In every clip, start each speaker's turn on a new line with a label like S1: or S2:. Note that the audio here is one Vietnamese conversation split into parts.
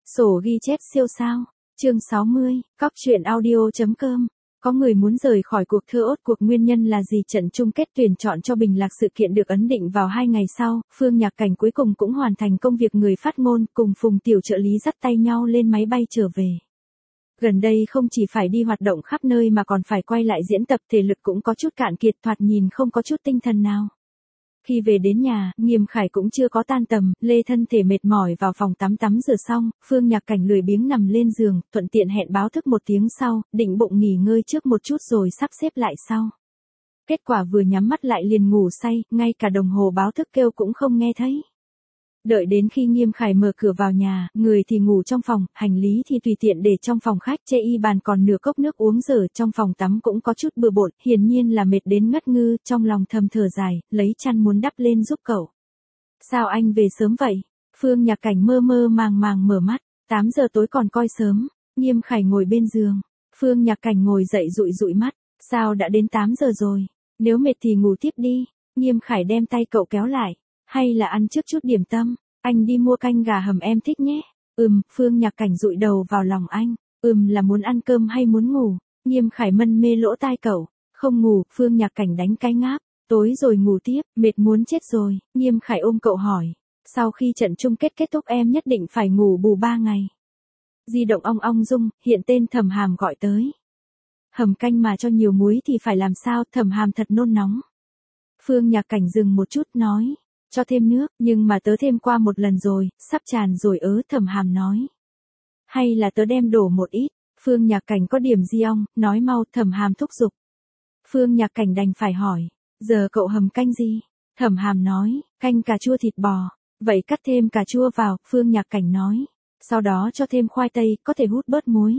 S1: Sổ ghi chép siêu sao. Chương 60, Cóc truyện audio.com. Có người muốn rời khỏi cuộc thơ ốt, cuộc nguyên nhân là gì? Trận chung kết tuyển chọn cho Bình Lạc sự kiện được ấn định vào 2 ngày sau, Phương Nhạc Cảnh cuối cùng cũng hoàn thành công việc người phát ngôn, cùng Phùng tiểu trợ lý dắt tay nhau lên máy bay trở về. Gần đây không chỉ phải đi hoạt động khắp nơi mà còn phải quay lại diễn tập, thể lực cũng có chút cạn kiệt, thoạt nhìn không có chút tinh thần nào. Khi về đến nhà, Nghiêm Khải cũng chưa có tan tầm, lê thân thể mệt mỏi vào phòng tắm rửa xong, Phương Nhạc Cảnh lười biếng nằm lên giường, thuận tiện hẹn báo thức 1 tiếng sau, định bụng nghỉ ngơi trước một chút rồi sắp xếp lại sau. Kết quả vừa nhắm mắt lại liền ngủ say, ngay cả đồng hồ báo thức kêu cũng không nghe thấy. Đợi đến khi Nghiêm Khải mở cửa vào nhà, người thì ngủ trong phòng, hành lý thì tùy tiện để trong phòng khách, chê y bàn còn nửa cốc nước uống dở, trong phòng tắm cũng có chút bừa bộn, hiển nhiên là mệt đến ngất ngư, trong lòng thầm thở dài, lấy chăn muốn đắp lên giúp cậu. Sao anh về sớm vậy? Phương Nhạc Cảnh mơ mơ màng màng mở mắt, 8 giờ tối còn coi sớm. Nghiêm Khải ngồi bên giường, Phương Nhạc Cảnh ngồi dậy dụi mắt, sao đã đến 8 giờ rồi, nếu mệt thì ngủ tiếp đi. Nghiêm Khải đem tay cậu kéo lại. Hay là ăn trước chút điểm tâm, anh đi mua canh gà hầm em thích nhé. Phương Nhạc Cảnh dụi đầu vào lòng anh. Là muốn ăn cơm hay muốn ngủ? Nghiêm Khải mân mê lỗ tai cậu. Không ngủ, Phương Nhạc Cảnh đánh cái ngáp. Tối rồi ngủ tiếp, mệt muốn chết rồi. Nghiêm Khải ôm cậu hỏi. Sau khi trận chung kết kết thúc em nhất định phải ngủ bù 3 ngày. Di động ong ong rung, hiện tên Thẩm Hàm gọi tới. Hầm canh mà cho nhiều muối thì phải làm sao? Thẩm Hàm thật nôn nóng. Phương Nhạc Cảnh dừng một chút nói. Cho thêm nước, nhưng mà tớ thêm qua một lần rồi, sắp tràn rồi Thẩm Hàm nói. Hay là tớ đem đổ một ít? Phương Nhạc Cảnh có điểm di ong, nói mau. Thẩm Hàm thúc giục. Phương Nhạc Cảnh đành phải hỏi, giờ cậu hầm canh gì? Thẩm Hàm nói, canh cà chua thịt bò. Vậy cắt thêm cà chua vào, Phương Nhạc Cảnh nói. Sau đó cho thêm khoai tây, có thể hút bớt muối.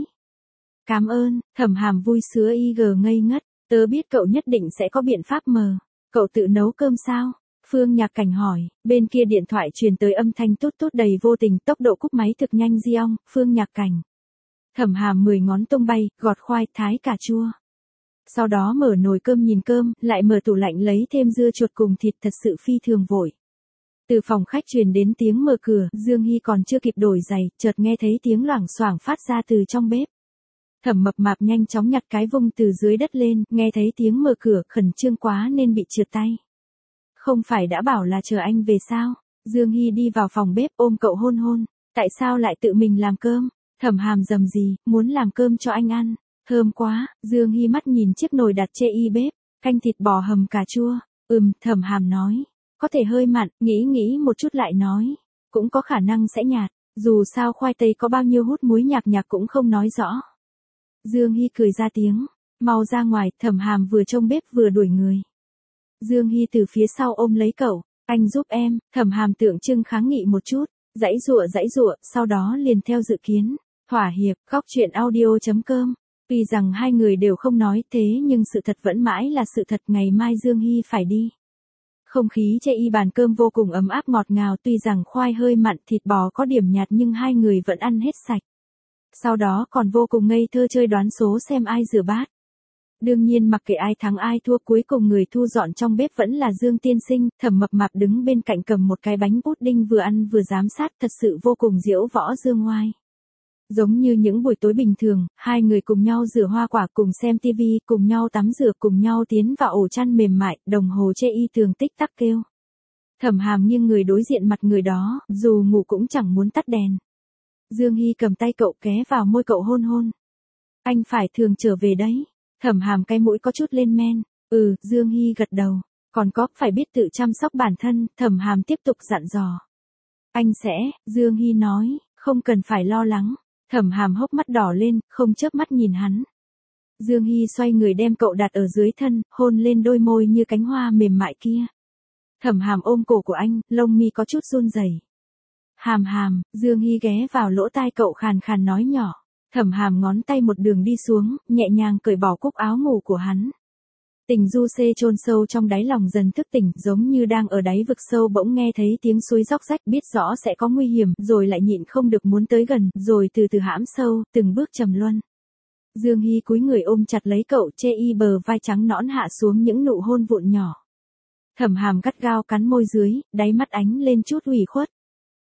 S1: Cảm ơn. Thẩm Hàm vui sữa ngây ngất, tớ biết cậu nhất định sẽ có biện pháp mờ. Cậu tự nấu cơm sao? Phương Nhạc Cảnh hỏi, bên kia điện thoại truyền tới âm thanh tút tút đầy vô tình, tốc độ cúp máy thực nhanh di ong. Phương Nhạc Cảnh. Thẩm Hàm 10 ngón tung bay, gọt khoai, thái cà chua. Sau đó mở nồi cơm nhìn cơm, lại mở tủ lạnh lấy thêm dưa chuột cùng thịt, thật sự phi thường vội. Từ phòng khách truyền đến tiếng mở cửa, Dương Hy còn chưa kịp đổi giày, chợt nghe thấy tiếng loảng xoảng phát ra từ trong bếp. Thẩm Mập Mạp nhanh chóng nhặt cái vung từ dưới đất lên, nghe thấy tiếng mở cửa, khẩn trương quá nên bị trượt tay. Không phải đã bảo là chờ anh về sao? Dương Hy đi vào phòng bếp ôm cậu hôn. Tại sao lại tự mình làm cơm? Thẩm Hàm rầm rì, muốn làm cơm cho anh ăn. Thơm quá. Dương Hy mắt nhìn chiếc nồi đặt chê y bếp, canh thịt bò hầm cà chua. Thẩm Hàm nói. Có thể hơi mặn, nghĩ một chút lại nói. Cũng có khả năng sẽ nhạt. Dù sao khoai tây có bao nhiêu hút muối nhạc cũng không nói rõ. Dương Hy cười ra tiếng. Mau ra ngoài. Thẩm Hàm vừa trông bếp vừa đuổi người. Dương Hy từ phía sau ôm lấy cậu, anh giúp em. Thẩm Hàm tượng trưng kháng nghị một chút, dãy dụa, sau đó liền theo dự kiến, thỏa hiệp. Cóc truyện audio.com. Tuy rằng hai người đều không nói thế nhưng sự thật vẫn mãi là sự thật, ngày mai Dương Hy phải đi. Không khí chê y bàn cơm vô cùng ấm áp ngọt ngào, tuy rằng khoai hơi mặn, thịt bò có điểm nhạt nhưng hai người vẫn ăn hết sạch. Sau đó còn vô cùng ngây thơ chơi đoán số xem ai rửa bát. Đương nhiên mặc kệ ai thắng ai thua, cuối cùng người thu dọn trong bếp vẫn là Dương tiên sinh. Thẩm Mập Mạp đứng bên cạnh cầm một cái bánh pudding vừa ăn vừa giám sát, thật sự vô cùng diễu võ dương ngoai. Giống như những buổi tối bình thường, hai người cùng nhau rửa hoa quả, cùng xem tivi, cùng nhau tắm rửa, cùng nhau tiến vào ổ chăn mềm mại, đồng hồ chê y thường tích tắc kêu. Thẩm Hàm nghiêng người đối diện mặt người đó, dù ngủ cũng chẳng muốn tắt đèn. Dương Hy cầm tay cậu ghé vào môi cậu hôn. Anh phải thường trở về đấy. Thẩm Hàm cái mũi có chút lên men. Dương Hy gật đầu. Còn có, phải biết tự chăm sóc bản thân. Thẩm Hàm tiếp tục dặn dò. Anh sẽ, Dương Hy nói, không cần phải lo lắng. Thẩm Hàm hốc mắt đỏ lên, không chớp mắt nhìn hắn. Dương Hy xoay người đem cậu đặt ở dưới thân, hôn lên đôi môi như cánh hoa mềm mại kia. Thẩm Hàm ôm cổ của anh, lông mi có chút run rẩy. Hàm, Dương Hy ghé vào lỗ tai cậu khàn khàn nói nhỏ. Thẩm Hàm ngón tay một đường đi xuống, nhẹ nhàng cởi bỏ cúc áo ngủ của hắn. Tình du xê chôn sâu trong đáy lòng dần thức tỉnh, giống như đang ở đáy vực sâu bỗng nghe thấy tiếng suối róc rách, biết rõ sẽ có nguy hiểm, rồi lại nhịn không được muốn tới gần, rồi từ từ hãm sâu, từng bước trầm luân. Dương Hy cúi người ôm chặt lấy cậu, chê y bờ vai trắng nõn hạ xuống những nụ hôn vụn nhỏ. Thẩm Hàm gắt gao cắn môi dưới, đáy mắt ánh lên chút ủy khuất.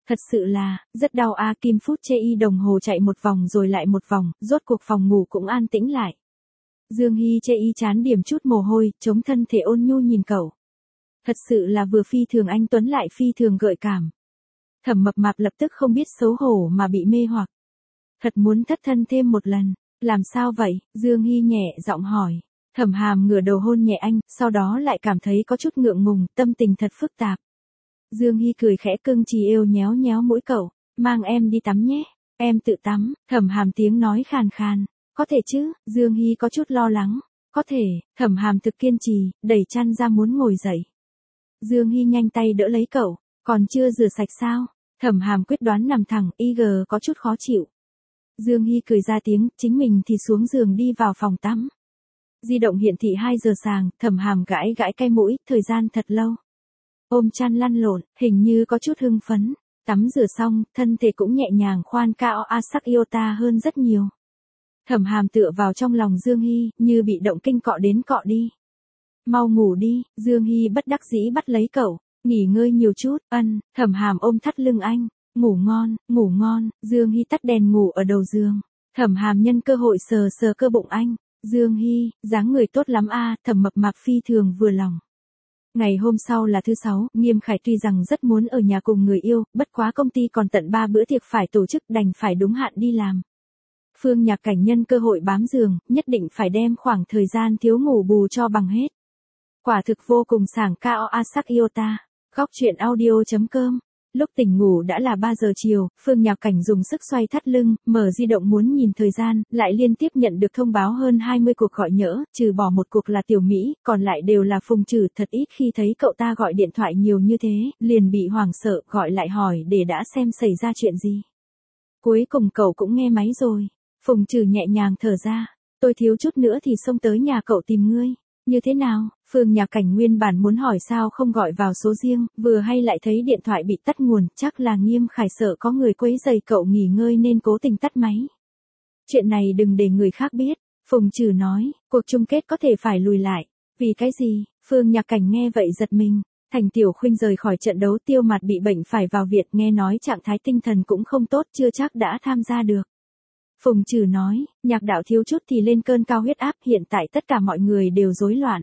S1: Thật sự là, rất đau a. Kim phút chê y đồng hồ chạy một vòng rồi lại một vòng, rốt cuộc phòng ngủ cũng an tĩnh lại. Dương Hy chê y chán điểm chút mồ hôi, chống thân thể ôn nhu nhìn cậu. Thật sự là vừa phi thường anh tuấn lại phi thường gợi cảm. Thẩm Mập Mạp lập tức không biết xấu hổ mà bị mê hoặc. Thật muốn thất thân thêm một lần. Làm sao vậy? Dương Hy nhẹ giọng hỏi. Thẩm Hàm ngửa đầu hôn nhẹ anh, sau đó lại cảm thấy có chút ngượng ngùng, tâm tình thật phức tạp. Dương Hy cười khẽ cưng chiều êu nhéo nhéo mũi cậu. Mang em đi tắm nhé. Em tự tắm. Thẩm Hàm tiếng nói khàn khàn. Có thể chứ? Dương Hy có chút lo lắng. Có thể. Thẩm Hàm thực kiên trì, đẩy chăn ra muốn ngồi dậy. Dương Hy nhanh tay đỡ lấy cậu. Còn chưa rửa sạch sao? Thẩm Hàm quyết đoán nằm thẳng, IG có chút khó chịu. Dương Hy cười ra tiếng, chính mình thì xuống giường đi vào phòng tắm. Di động hiển thị 2 giờ sáng, Thẩm Hàm gãi gãi cái mũi, thời gian thật lâu. Ôm chăn lăn lộn, hình như có chút hưng phấn. Tắm rửa xong, thân thể cũng nhẹ nhàng khoan cao Asak Iota hơn rất nhiều. Thẩm Hàm tựa vào trong lòng Dương Hy, như bị động kinh cọ đến cọ đi. Mau ngủ đi, Dương Hy bất đắc dĩ bắt lấy cậu. Nghỉ ngơi nhiều chút, Thẩm Hàm ôm thắt lưng anh. Ngủ ngon, Dương Hy tắt đèn ngủ ở đầu giường. Thẩm Hàm nhân cơ hội sờ sờ cơ bụng anh. Dương Hy, dáng người tốt lắm a. Thẩm Mập Mạp phi thường vừa lòng. Ngày hôm sau là thứ 6, Nghiêm Khải tuy rằng rất muốn ở nhà cùng người yêu, bất quá công ty còn tận 3 bữa tiệc phải tổ chức đành phải đúng hạn đi làm. Phương Nhạc Cảnh nhân cơ hội bám giường, nhất định phải đem khoảng thời gian thiếu ngủ bù cho bằng hết. Quả thực vô cùng sảng cao Asak Iota. Góc truyện audio.com. Lúc tỉnh ngủ đã là 3 giờ chiều, Phương Nhạc Cảnh dùng sức xoay thắt lưng, mở di động muốn nhìn thời gian, lại liên tiếp nhận được thông báo hơn 20 cuộc gọi nhỡ, trừ bỏ một cuộc là Tiểu Mỹ, còn lại đều là Phùng Trừ. Thật ít khi thấy cậu ta gọi điện thoại nhiều như thế, liền bị hoảng sợ, gọi lại hỏi để đã xem xảy ra chuyện gì. Cuối cùng cậu cũng nghe máy rồi. Phùng Trừ nhẹ nhàng thở ra, tôi thiếu chút nữa thì xông tới nhà cậu tìm ngươi. Như thế nào? Phương Nhạc Cảnh nguyên bản muốn hỏi sao không gọi vào số riêng, vừa hay lại thấy điện thoại bị tắt nguồn, chắc là Nghiêm Khải sợ có người quấy rầy cậu nghỉ ngơi nên cố tình tắt máy. Chuyện này đừng để người khác biết, Phùng Trừ nói, cuộc chung kết có thể phải lùi lại. Vì cái gì? Phương Nhạc Cảnh nghe vậy giật mình. Thành Tiểu Khuynh rời khỏi trận đấu Tiêu Mạt bị bệnh phải vào viện, nghe nói trạng thái tinh thần cũng không tốt, chưa chắc đã tham gia được. Phùng Trừ nói, Nhạc đạo thiếu chút thì lên cơn cao huyết áp, hiện tại tất cả mọi người đều rối loạn.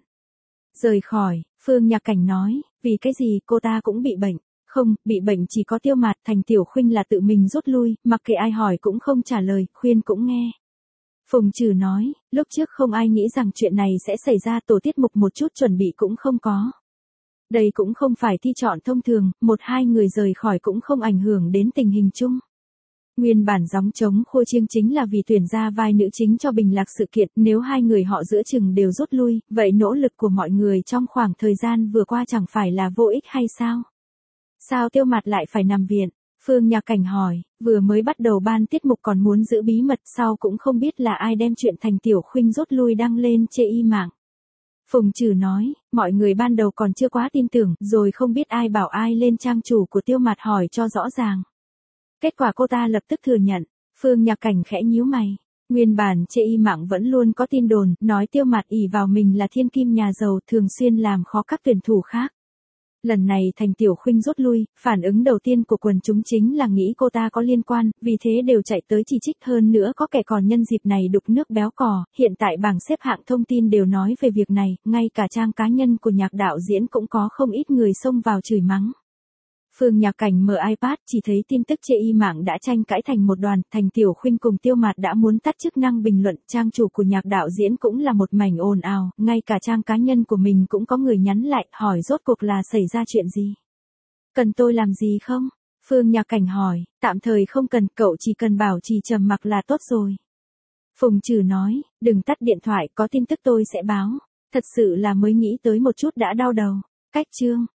S1: Rời khỏi, Phương Nhạc Cảnh nói, vì cái gì cô ta cũng bị bệnh. Không, bị bệnh chỉ có Tiêu Mạt. Thành Tiểu Khuynh là tự mình rút lui, mặc kệ ai hỏi cũng không trả lời, khuyên cũng nghe. Phùng Trừ nói, lúc trước không ai nghĩ rằng chuyện này sẽ xảy ra, tổ tiết mục một chút chuẩn bị cũng không có. Đây cũng không phải thi chọn thông thường, 1-2 người rời khỏi cũng không ảnh hưởng đến tình hình chung. Nguyên bản Gióng Trống Khô Chiêng chính là vì tuyển ra vai nữ chính cho Bình Lạc sự kiện, nếu hai người họ giữa chừng đều rút lui, vậy nỗ lực của mọi người trong khoảng thời gian vừa qua chẳng phải là vô ích hay sao? Sao Tiêu Mạt lại phải nằm viện? Phương Nhạc Cảnh hỏi, vừa mới bắt đầu ban tiết mục còn muốn giữ bí mật, sau cũng không biết là ai đem chuyện Thành Tiểu Khuynh rút lui đăng lên chê y mạng. Phùng Trừ nói, mọi người ban đầu còn chưa quá tin tưởng, rồi không biết ai bảo ai lên trang chủ của Tiêu Mạt hỏi cho rõ ràng. Kết quả cô ta lập tức thừa nhận. Phương Nhạc Cảnh khẽ nhíu mày. Nguyên bản chê y mạng vẫn luôn có tin đồn, nói Tiêu Mạt ỷ vào mình là thiên kim nhà giàu, thường xuyên làm khó các tuyển thủ khác. Lần này Thành Tiểu Khuynh rút lui, phản ứng đầu tiên của quần chúng chính là nghĩ cô ta có liên quan, vì thế đều chạy tới chỉ trích, hơn nữa có kẻ còn nhân dịp này đục nước béo cò. Hiện tại bảng xếp hạng thông tin đều nói về việc này, ngay cả trang cá nhân của Nhạc đạo diễn cũng có không ít người xông vào chửi mắng. Phương Nhạc Cảnh mở iPad chỉ thấy tin tức chê y mạng đã tranh cãi thành một đoàn, Thành Tiểu Khuynh cùng Tiêu Mạt đã muốn tắt chức năng bình luận, trang chủ của Nhạc đạo diễn cũng là một mảnh ồn ào, ngay cả trang cá nhân của mình cũng có người nhắn lại, hỏi rốt cuộc là xảy ra chuyện gì. Cần tôi làm gì không? Phương Nhạc Cảnh hỏi, tạm thời không cần, cậu chỉ cần bảo trì trầm mặc là tốt rồi. Phùng Trừ nói, đừng tắt điện thoại, có tin tức tôi sẽ báo. Thật sự là mới nghĩ tới một chút đã đau đầu. Cách chương.